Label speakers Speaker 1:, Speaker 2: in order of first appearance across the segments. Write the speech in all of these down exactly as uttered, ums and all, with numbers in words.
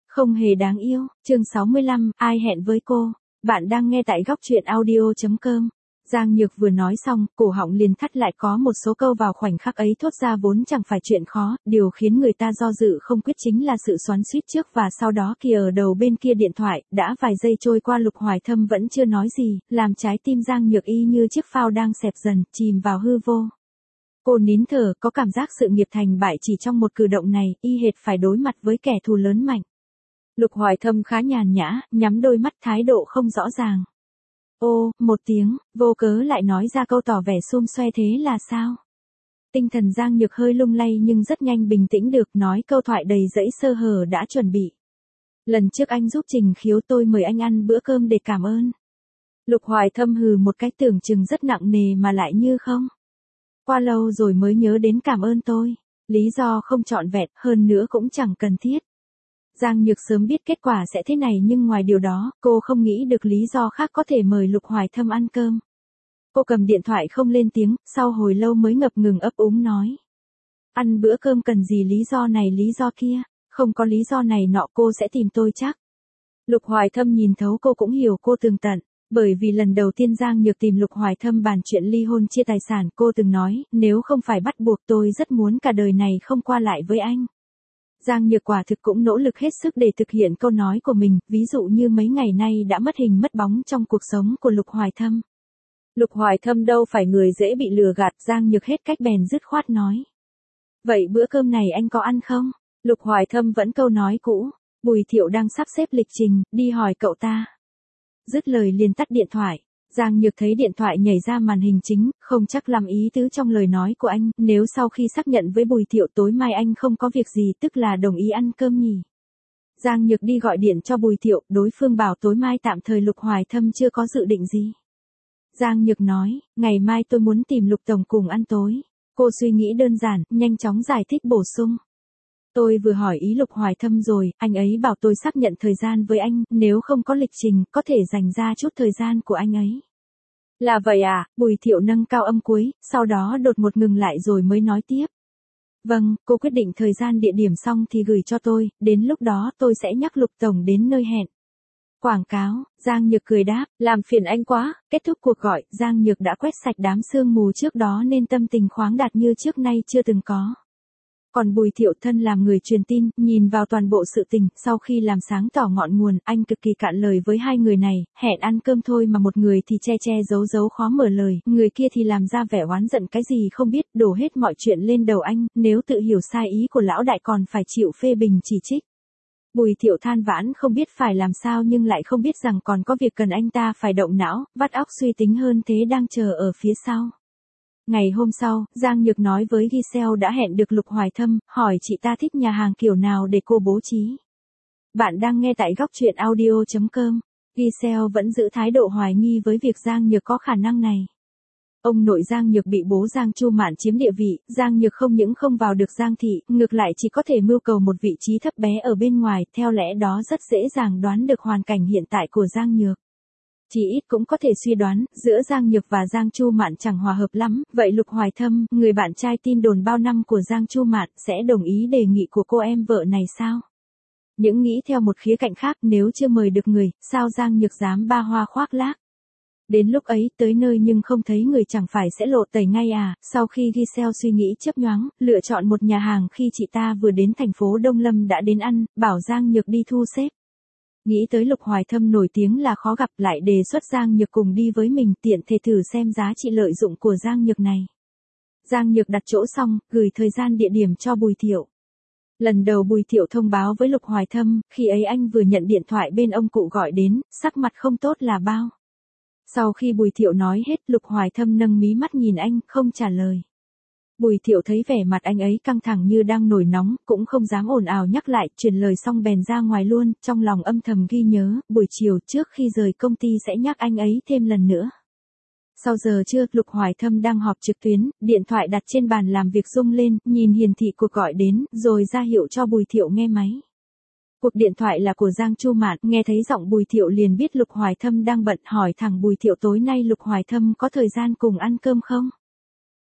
Speaker 1: Không hề đáng yêu, chương sáu mươi lăm, ai hẹn với cô? Bạn đang nghe tại góc truyện audio chấm com. Giang Nhược vừa nói xong, cổ họng liền thắt lại, có một số câu vào khoảnh khắc ấy thốt ra vốn chẳng phải chuyện khó, điều khiến người ta do dự không quyết chính là sự xoắn xuýt trước và sau đó kia ở đầu bên kia điện thoại, đã vài giây trôi qua Lục Hoài Thâm vẫn chưa nói gì, làm trái tim Giang Nhược y như chiếc phao đang xẹp dần, chìm vào hư vô. Cô nín thở, có cảm giác sự nghiệp thành bại chỉ trong một cử động này, y hệt phải đối mặt với kẻ thù lớn mạnh. Lục Hoài Thâm khá nhàn nhã, nhắm đôi mắt, thái độ không rõ ràng. Ô, một tiếng, vô cớ lại nói ra câu tỏ vẻ xum xoe, thế là sao? Tinh thần Giang Nhược hơi lung lay nhưng rất nhanh bình tĩnh được, nói câu thoại đầy dẫy sơ hở đã chuẩn bị. Lần trước anh giúp Trình Khiếu, tôi mời anh ăn bữa cơm để cảm ơn. Lục Hoài Thâm hừ một cái, tưởng chừng rất nặng nề mà lại như không. Qua lâu rồi mới nhớ đến cảm ơn tôi. Lý do không trọn vẹn, hơn nữa cũng chẳng cần thiết. Giang Nhược sớm biết kết quả sẽ thế này nhưng ngoài điều đó, cô không nghĩ được lý do khác có thể mời Lục Hoài Thâm ăn cơm. Cô cầm điện thoại không lên tiếng, sau hồi lâu mới ngập ngừng ấp úng nói. Ăn bữa cơm cần gì lý do này lý do kia, không có lý do này nọ cô sẽ tìm tôi chắc. Lục Hoài Thâm nhìn thấu cô cũng hiểu cô tường tận. Bởi vì lần đầu tiên Giang Nhược tìm Lục Hoài Thâm bàn chuyện ly hôn chia tài sản, cô từng nói, nếu không phải bắt buộc tôi rất muốn cả đời này không qua lại với anh. Giang Nhược quả thực cũng nỗ lực hết sức để thực hiện câu nói của mình, ví dụ như mấy ngày nay đã mất hình mất bóng trong cuộc sống của Lục Hoài Thâm. Lục Hoài Thâm đâu phải người dễ bị lừa gạt, Giang Nhược hết cách bèn dứt khoát nói. Vậy bữa cơm này anh có ăn không? Lục Hoài Thâm vẫn câu nói cũ, Bùi Thiệu đang sắp xếp lịch trình, đi hỏi cậu ta. Dứt lời liền tắt điện thoại. Giang Nhược thấy điện thoại nhảy ra màn hình chính, không chắc làm ý tứ trong lời nói của anh, nếu sau khi xác nhận với Bùi Thiệu tối mai anh không có việc gì tức là đồng ý ăn cơm nhỉ. Giang Nhược đi gọi điện cho Bùi Thiệu, đối phương bảo tối mai tạm thời Lục Hoài Thâm chưa có dự định gì. Giang Nhược nói, ngày mai tôi muốn tìm Lục Tổng cùng ăn tối. Cô suy nghĩ đơn giản, nhanh chóng giải thích bổ sung. Tôi vừa hỏi ý Lục Hoài Thâm rồi, anh ấy bảo tôi xác nhận thời gian với anh, nếu không có lịch trình, có thể dành ra chút thời gian của anh ấy. Là vậy à? Bùi Thiệu nâng cao âm cuối, sau đó đột ngột ngừng lại rồi mới nói tiếp. Vâng, cô quyết định thời gian địa điểm xong thì gửi cho tôi, đến lúc đó tôi sẽ nhắc Lục Tổng đến nơi hẹn. Quảng cáo, Giang Nhược cười đáp, làm phiền anh quá. Kết thúc cuộc gọi, Giang Nhược đã quét sạch đám sương mù trước đó nên tâm tình khoáng đạt như trước nay chưa từng có. Còn Bùi Thiệu thân làm người truyền tin, nhìn vào toàn bộ sự tình, sau khi làm sáng tỏ ngọn nguồn, anh cực kỳ cạn lời với hai người này, hẹn ăn cơm thôi mà một người thì che che giấu giấu khó mở lời, người kia thì làm ra vẻ oán giận cái gì không biết, đổ hết mọi chuyện lên đầu anh, nếu tự hiểu sai ý của lão đại còn phải chịu phê bình chỉ trích. Bùi Thiệu than vãn không biết phải làm sao nhưng lại không biết rằng còn có việc cần anh ta phải động não, vắt óc suy tính hơn thế đang chờ ở phía sau. Ngày hôm sau, Giang Nhược nói với Giselle đã hẹn được Lục Hoài Thâm, hỏi chị ta thích nhà hàng kiểu nào để cô bố trí. Bạn đang nghe tại góc truyện audio chấm com. Giselle vẫn giữ thái độ hoài nghi với việc Giang Nhược có khả năng này. Ông nội Giang Nhược bị bố Giang Chu Mạn chiếm địa vị, Giang Nhược không những không vào được Giang thị, ngược lại chỉ có thể mưu cầu một vị trí thấp bé ở bên ngoài, theo lẽ đó rất dễ dàng đoán được hoàn cảnh hiện tại của Giang Nhược. Chỉ ít cũng có thể suy đoán, giữa Giang Nhược và Giang Chu Mạn chẳng hòa hợp lắm, vậy Lục Hoài Thâm, người bạn trai tin đồn bao năm của Giang Chu Mạn, sẽ đồng ý đề nghị của cô em vợ này sao? Những nghĩ theo một khía cạnh khác, nếu chưa mời được người, sao Giang Nhược dám ba hoa khoác lác? Đến lúc ấy, tới nơi nhưng không thấy người chẳng phải sẽ lộ tẩy ngay à? Sau khi Giselle suy nghĩ chớp nhoáng, lựa chọn một nhà hàng khi chị ta vừa đến thành phố Đông Lâm đã đến ăn, bảo Giang Nhược đi thu xếp. Nghĩ tới Lục Hoài Thâm nổi tiếng là khó gặp, lại đề xuất Giang Nhược cùng đi với mình, tiện thể thử xem giá trị lợi dụng của Giang Nhược này. Giang Nhược đặt chỗ xong, gửi thời gian địa điểm cho Bùi Thiệu. Lần đầu Bùi Thiệu thông báo với Lục Hoài Thâm, khi ấy anh vừa nhận điện thoại bên ông cụ gọi đến, sắc mặt không tốt là bao. Sau khi Bùi Thiệu nói hết, Lục Hoài Thâm nâng mí mắt nhìn anh, không trả lời. Bùi Thiệu thấy vẻ mặt anh ấy căng thẳng như đang nổi nóng, cũng không dám ồn ào nhắc lại, truyền lời xong bèn ra ngoài luôn, trong lòng âm thầm ghi nhớ, buổi chiều trước khi rời công ty sẽ nhắc anh ấy thêm lần nữa. Sau giờ trưa, Lục Hoài Thâm đang họp trực tuyến, điện thoại đặt trên bàn làm việc rung lên, nhìn hiển thị cuộc gọi đến, rồi ra hiệu cho Bùi Thiệu nghe máy. Cuộc điện thoại là của Giang Chu Mạn, nghe thấy giọng Bùi Thiệu liền biết Lục Hoài Thâm đang bận, hỏi thẳng Bùi Thiệu tối nay Lục Hoài Thâm có thời gian cùng ăn cơm không?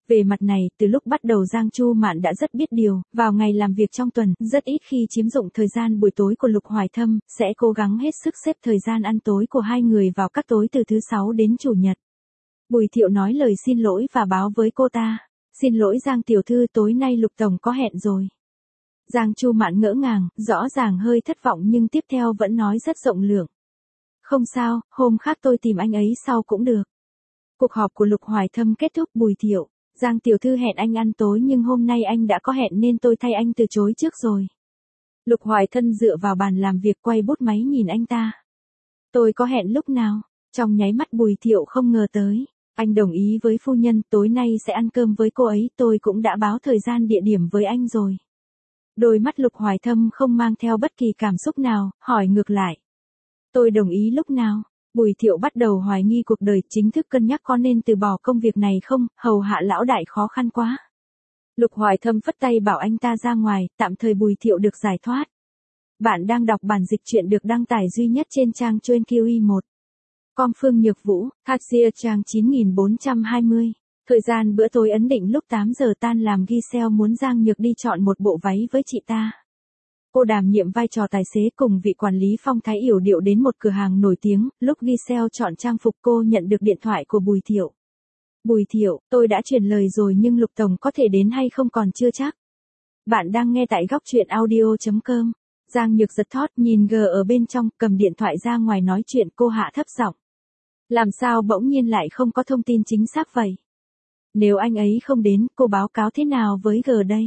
Speaker 1: Về mặt này, từ lúc bắt đầu Giang Chu Mạn đã rất biết điều, vào ngày làm việc trong tuần, rất ít khi chiếm dụng thời gian buổi tối của Lục Hoài Thâm, sẽ cố gắng hết sức xếp thời gian ăn tối của hai người vào các tối từ thứ sáu đến chủ nhật. Bùi Thiệu nói lời xin lỗi và báo với cô ta. Xin lỗi Giang tiểu thư, tối nay Lục Tổng có hẹn rồi. Giang Chu Mạn ngỡ ngàng, rõ ràng hơi thất vọng nhưng tiếp theo vẫn nói rất rộng lượng. Không sao, hôm khác tôi tìm anh ấy sau cũng được. Cuộc họp của Lục Hoài Thâm kết thúc. Bùi Thiệu, Giang tiểu thư hẹn anh ăn tối nhưng hôm nay anh đã có hẹn nên tôi thay anh từ chối trước rồi. Lục Hoài Thâm dựa vào bàn làm việc quay bút máy nhìn anh ta. Tôi có hẹn lúc nào? Trong nháy mắt Bùi Thiệu không ngờ tới. Anh đồng ý với phu nhân, tối nay sẽ ăn cơm với cô ấy, tôi cũng đã báo thời gian địa điểm với anh rồi. Đôi mắt Lục Hoài Thâm không mang theo bất kỳ cảm xúc nào, hỏi ngược lại. Tôi đồng ý lúc nào? Bùi Thiệu bắt đầu hoài nghi cuộc đời, chính thức cân nhắc có nên từ bỏ công việc này không, hầu hạ lão đại khó khăn quá. Lục Hoài Thâm phất tay bảo anh ta ra ngoài, tạm thời Bùi Thiệu được giải thoát. Bạn đang đọc bản dịch truyện được đăng tải duy nhất trên trang chuyên Q I một. Com Phương Nhược Vũ, Cassia trang chín nghìn bốn trăm hai mươi. Thời gian bữa tối ấn định lúc tám giờ tan làm. Giselle muốn Giang Nhược đi chọn một bộ váy với chị ta. Cô đảm nhiệm vai trò tài xế cùng vị quản lý phong thái yểu điệu đến một cửa hàng nổi tiếng. Lúc Giselle chọn trang phục cô nhận được điện thoại của Bùi Thiệu. Bùi Thiệu, tôi đã truyền lời rồi nhưng Lục Tổng có thể đến hay không còn chưa chắc. Bạn đang nghe tại góc truyện audio chấm com. Giang Nhược giật thót nhìn G ở bên trong, cầm điện thoại ra ngoài nói chuyện. Cô hạ thấp giọng. Làm sao bỗng nhiên lại không có thông tin chính xác vậy? Nếu anh ấy không đến, cô báo cáo thế nào với G đây?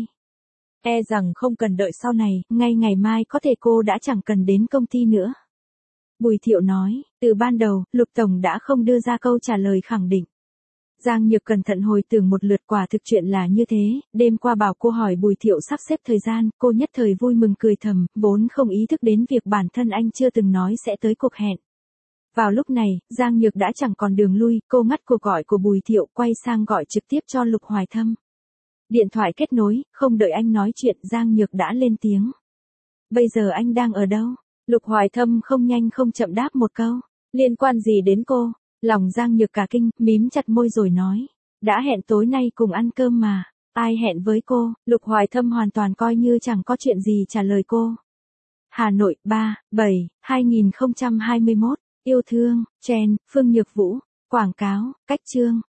Speaker 1: E rằng không cần đợi sau này, ngay ngày mai có thể cô đã chẳng cần đến công ty nữa. Bùi Thiệu nói, từ ban đầu, Lục Tổng đã không đưa ra câu trả lời khẳng định. Giang Nhược cẩn thận hồi tưởng một lượt, quả thực chuyện là như thế, đêm qua bảo cô hỏi Bùi Thiệu sắp xếp thời gian, cô nhất thời vui mừng cười thầm, vốn không ý thức đến việc bản thân anh chưa từng nói sẽ tới cuộc hẹn. Vào lúc này, Giang Nhược đã chẳng còn đường lui, cô ngắt cuộc gọi của Bùi Thiệu, quay sang gọi trực tiếp cho Lục Hoài Thâm. Điện thoại kết nối, không đợi anh nói chuyện, Giang Nhược đã lên tiếng. Bây giờ anh đang ở đâu? Lục Hoài Thâm không nhanh không chậm đáp một câu. Liên quan gì đến cô? Lòng Giang Nhược cả kinh, mím chặt môi rồi nói. Đã hẹn tối nay cùng ăn cơm mà. Ai hẹn với cô? Lục Hoài Thâm hoàn toàn coi như chẳng có chuyện gì trả lời cô. Hà Nội, ba, bảy, hai nghìn không trăm hai mươi mốt. Yêu thương, Chen, Phương Nhược Vũ. Quảng cáo, cách chương.